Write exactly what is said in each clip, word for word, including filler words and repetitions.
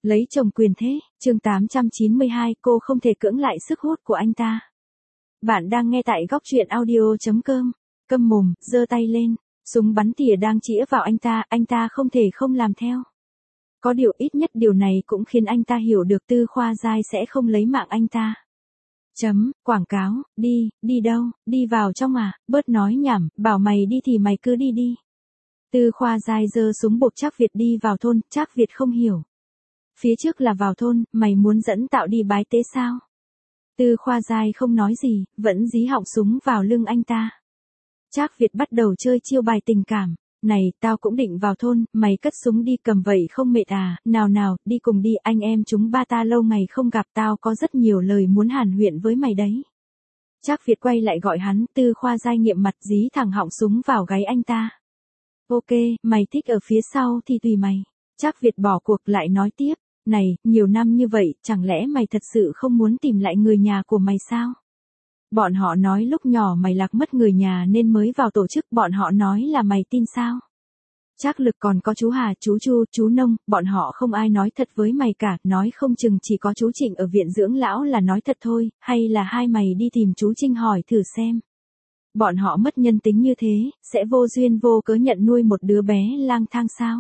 Lấy chồng quyền thế, chương tám trăm chín mươi hai, cô không thể cưỡng lại sức hút của anh ta. Bạn đang nghe tại góc truyện audio chấm com. Câm mồm, giơ tay lên, súng bắn tỉa đang chĩa vào anh ta, anh ta không thể không làm theo. Có điều ít nhất điều này cũng khiến anh ta hiểu được Tư Khoa Giai sẽ không lấy mạng anh ta. Chấm, quảng cáo, đi, đi đâu, đi vào trong à, bớt nói nhảm, bảo mày đi thì mày cứ đi đi. Tư Khoa Giai giơ súng buộc Trác Việt đi vào thôn, Trác Việt không hiểu. Phía trước là vào thôn, mày muốn dẫn Tạo đi bái tế sao? Tư Khoa Giai không nói gì, vẫn dí họng súng vào lưng anh ta. Trác Việt bắt đầu chơi chiêu bài tình cảm. Này, tao cũng định vào thôn, mày cất súng đi cầm vậy không mệt à, nào nào, đi cùng đi, anh em chúng ba ta lâu ngày không gặp, tao có rất nhiều lời muốn hàn huyên với mày đấy. Trác Việt quay lại gọi hắn, Tư Khoa Giai nghiệm mặt dí thẳng họng súng vào gáy anh ta. Ok, mày thích ở phía sau thì tùy mày. Trác Việt bỏ cuộc lại nói tiếp, này, nhiều năm như vậy, chẳng lẽ mày thật sự không muốn tìm lại người nhà của mày sao? Bọn họ nói lúc nhỏ mày lạc mất người nhà nên mới vào tổ chức, bọn họ nói là mày tin sao? Trác Lực còn có chú Hà, chú Chu, chú Nông, bọn họ không ai nói thật với mày cả, nói không chừng chỉ có chú Trịnh ở viện dưỡng lão là nói thật thôi, hay là hai mày đi tìm chú Trinh hỏi thử xem. Bọn họ mất nhân tính như thế, sẽ vô duyên vô cớ nhận nuôi một đứa bé lang thang sao?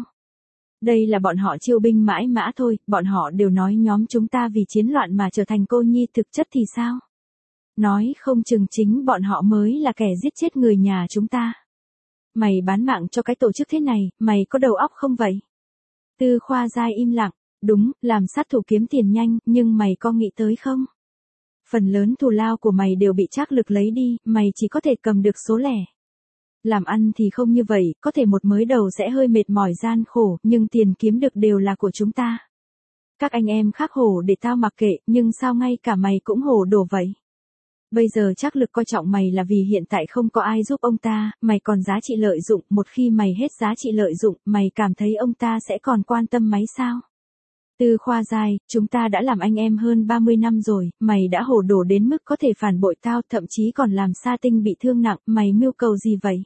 Đây là bọn họ chiêu binh mãi mã thôi, bọn họ đều nói nhóm chúng ta vì chiến loạn mà trở thành cô nhi, thực chất thì sao? Nói không chừng chính bọn họ mới là kẻ giết chết người nhà chúng ta. Mày bán mạng cho cái tổ chức thế này, mày có đầu óc không vậy? Tư Khoa Giai im lặng, đúng, làm sát thủ kiếm tiền nhanh, nhưng mày có nghĩ tới không? Phần lớn thù lao của mày đều bị Trác Lực lấy đi, mày chỉ có thể cầm được số lẻ. Làm ăn thì không như vậy, có thể một mới đầu sẽ hơi mệt mỏi gian khổ, nhưng tiền kiếm được đều là của chúng ta. Các anh em khác hổ để tao mặc kệ, nhưng sao ngay cả mày cũng hổ đổ vậy? Bây giờ Trác Lực coi trọng mày là vì hiện tại không có ai giúp ông ta, mày còn giá trị lợi dụng, một khi mày hết giá trị lợi dụng, mày cảm thấy ông ta sẽ còn quan tâm máy sao? Tư Khoa Giai, chúng ta đã làm anh em hơn ba mươi năm rồi, mày đã hổ đổ đến mức có thể phản bội tao, thậm chí còn làm Sa Tinh bị thương nặng, mày mưu cầu gì vậy?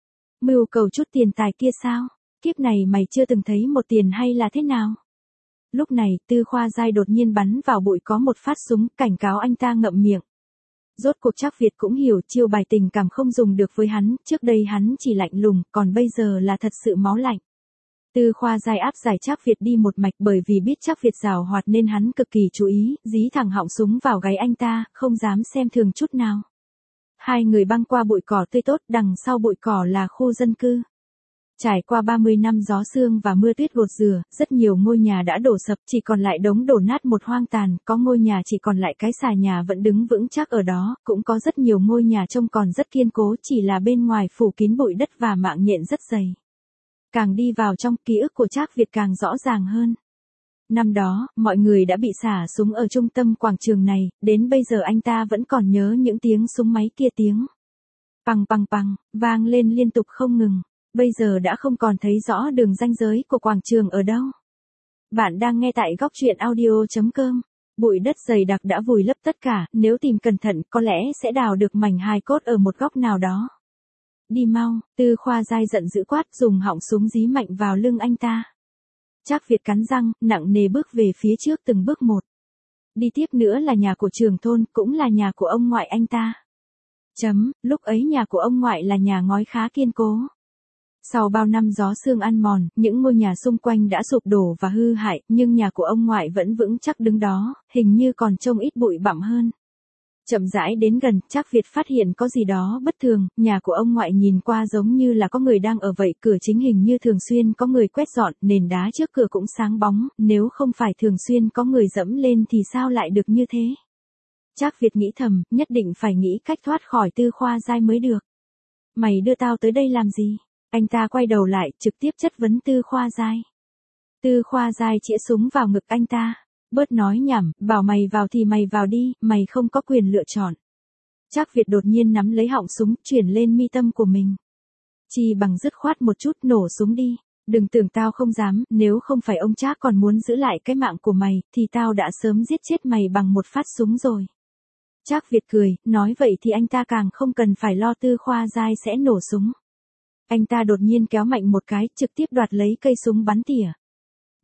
Mưu cầu chút tiền tài kia sao? Kiếp này mày chưa từng thấy một tiền hay là thế nào? Lúc này, Tư Khoa Giai đột nhiên bắn vào bụi có một phát súng, cảnh cáo anh ta ngậm miệng. Rốt cuộc Trác Việt cũng hiểu chiêu bài tình cảm không dùng được với hắn, trước đây hắn chỉ lạnh lùng, còn bây giờ là thật sự máu lạnh. Tư Khoa Giai áp giải Trác Việt đi một mạch, bởi vì biết Trác Việt giàu hoạt nên hắn cực kỳ chú ý, dí thẳng họng súng vào gáy anh ta, không dám xem thường chút nào. Hai người băng qua bụi cỏ tươi tốt, đằng sau bụi cỏ là khu dân cư. Trải qua ba mươi năm gió sương và mưa tuyết gột rửa, rất nhiều ngôi nhà đã đổ sập, chỉ còn lại đống đổ nát một hoang tàn, có ngôi nhà chỉ còn lại cái xà nhà vẫn đứng vững chắc ở đó, cũng có rất nhiều ngôi nhà trông còn rất kiên cố, chỉ là bên ngoài phủ kín bụi đất và mạng nhện rất dày. Càng đi vào trong, ký ức của Trác Việt càng rõ ràng hơn. Năm đó, mọi người đã bị xả súng ở trung tâm quảng trường này, đến bây giờ anh ta vẫn còn nhớ những tiếng súng máy kia, tiếng pằng pằng pằng, vang lên liên tục không ngừng. Bây giờ đã không còn thấy rõ đường ranh giới của quảng trường ở đâu. Bạn đang nghe tại góc truyện audio chấm com. Bụi đất dày đặc đã vùi lấp tất cả, nếu tìm cẩn thận có lẽ sẽ đào được mảnh hài cốt ở một góc nào đó. Đi mau, Tư Khoa Giai giận dữ quát, dùng họng súng dí mạnh vào lưng anh ta. Trác Việt cắn răng, nặng nề bước về phía trước từng bước một. Đi tiếp nữa là nhà của trưởng thôn, cũng là nhà của ông ngoại anh ta. Chấm, lúc ấy nhà của ông ngoại là nhà ngói khá kiên cố. Sau bao năm gió sương ăn mòn, những ngôi nhà xung quanh đã sụp đổ và hư hại, nhưng nhà của ông ngoại vẫn vững chắc đứng đó, hình như còn trông ít bụi bặm hơn. Chậm rãi đến gần, Trác Việt phát hiện có gì đó bất thường, nhà của ông ngoại nhìn qua giống như là có người đang ở vậy, cửa chính hình như thường xuyên có người quét dọn, nền đá trước cửa cũng sáng bóng, nếu không phải thường xuyên có người dẫm lên thì sao lại được như thế? Trác Việt nghĩ thầm, nhất định phải nghĩ cách thoát khỏi Tư Khoa Giai mới được. Mày đưa tao tới đây làm gì? Anh ta quay đầu lại, trực tiếp chất vấn Tư Khoa Giai. Tư Khoa Giai chĩa súng vào ngực anh ta. Bớt nói nhảm, bảo mày vào thì mày vào đi, mày không có quyền lựa chọn. Trác Việt đột nhiên nắm lấy họng súng, chuyển lên mi tâm của mình. Chi bằng dứt khoát một chút, nổ súng đi. Đừng tưởng tao không dám, nếu không phải ông Trác còn muốn giữ lại cái mạng của mày, thì tao đã sớm giết chết mày bằng một phát súng rồi. Trác Việt cười, nói vậy thì anh ta càng không cần phải lo Tư Khoa Giai sẽ nổ súng. Anh ta đột nhiên kéo mạnh một cái, trực tiếp đoạt lấy cây súng bắn tỉa.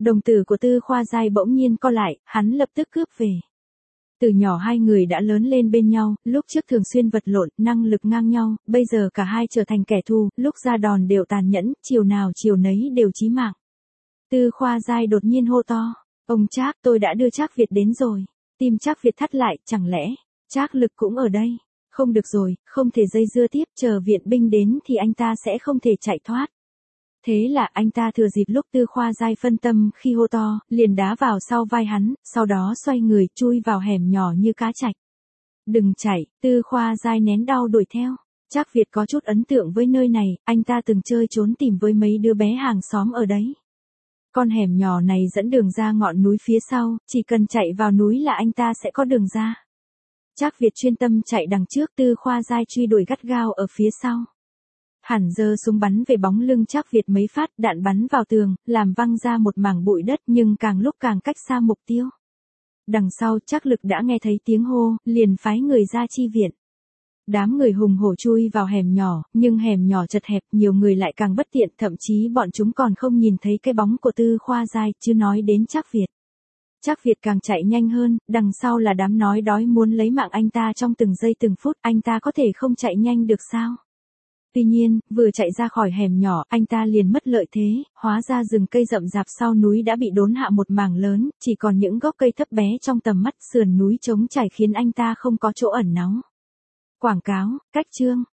Đồng tử của Tư Khoa Giai bỗng nhiên co lại, hắn lập tức cướp về. Từ nhỏ hai người đã lớn lên bên nhau, lúc trước thường xuyên vật lộn, năng lực ngang nhau, bây giờ cả hai trở thành kẻ thù, lúc ra đòn đều tàn nhẫn, chiều nào chiều nấy đều chí mạng. Tư Khoa Giai đột nhiên hô to, ông Trác, tôi đã đưa Trác Việt đến rồi. Tim Trác Việt thắt lại, chẳng lẽ, Trác Lực cũng ở đây? Không được rồi, không thể dây dưa tiếp, chờ viện binh đến thì anh ta sẽ không thể chạy thoát. Thế là anh ta thừa dịp lúc Tư Khoa Giai phân tâm khi hô to, liền đá vào sau vai hắn, sau đó xoay người chui vào hẻm nhỏ như cá chạch. Đừng chạy, Tư Khoa Giai nén đau đuổi theo. Trác Việt có chút ấn tượng với nơi này, anh ta từng chơi trốn tìm với mấy đứa bé hàng xóm ở đấy. Con hẻm nhỏ này dẫn đường ra ngọn núi phía sau, chỉ cần chạy vào núi là anh ta sẽ có đường ra. Trác Việt chuyên tâm chạy đằng trước, Tư Khoa Giai truy đuổi gắt gao ở phía sau. Hẳn giơ súng bắn về bóng lưng Trác Việt mấy phát, đạn bắn vào tường, làm văng ra một mảng bụi đất nhưng càng lúc càng cách xa mục tiêu. Đằng sau Trác Lực đã nghe thấy tiếng hô, liền phái người ra chi viện. Đám người hùng hổ chui vào hẻm nhỏ, nhưng hẻm nhỏ chật hẹp, nhiều người lại càng bất tiện, thậm chí bọn chúng còn không nhìn thấy cái bóng của Tư Khoa Giai, chứ nói đến Trác Việt. Trác Việt càng chạy nhanh hơn, đằng sau là đám nói đói muốn lấy mạng anh ta trong từng giây từng phút, anh ta có thể không chạy nhanh được sao? Tuy nhiên, vừa chạy ra khỏi hẻm nhỏ, anh ta liền mất lợi thế, hóa ra rừng cây rậm rạp sau núi đã bị đốn hạ một mảng lớn, chỉ còn những gốc cây thấp bé trong tầm mắt, sườn núi trống trải khiến anh ta không có chỗ ẩn náu. Quảng cáo, cách chương.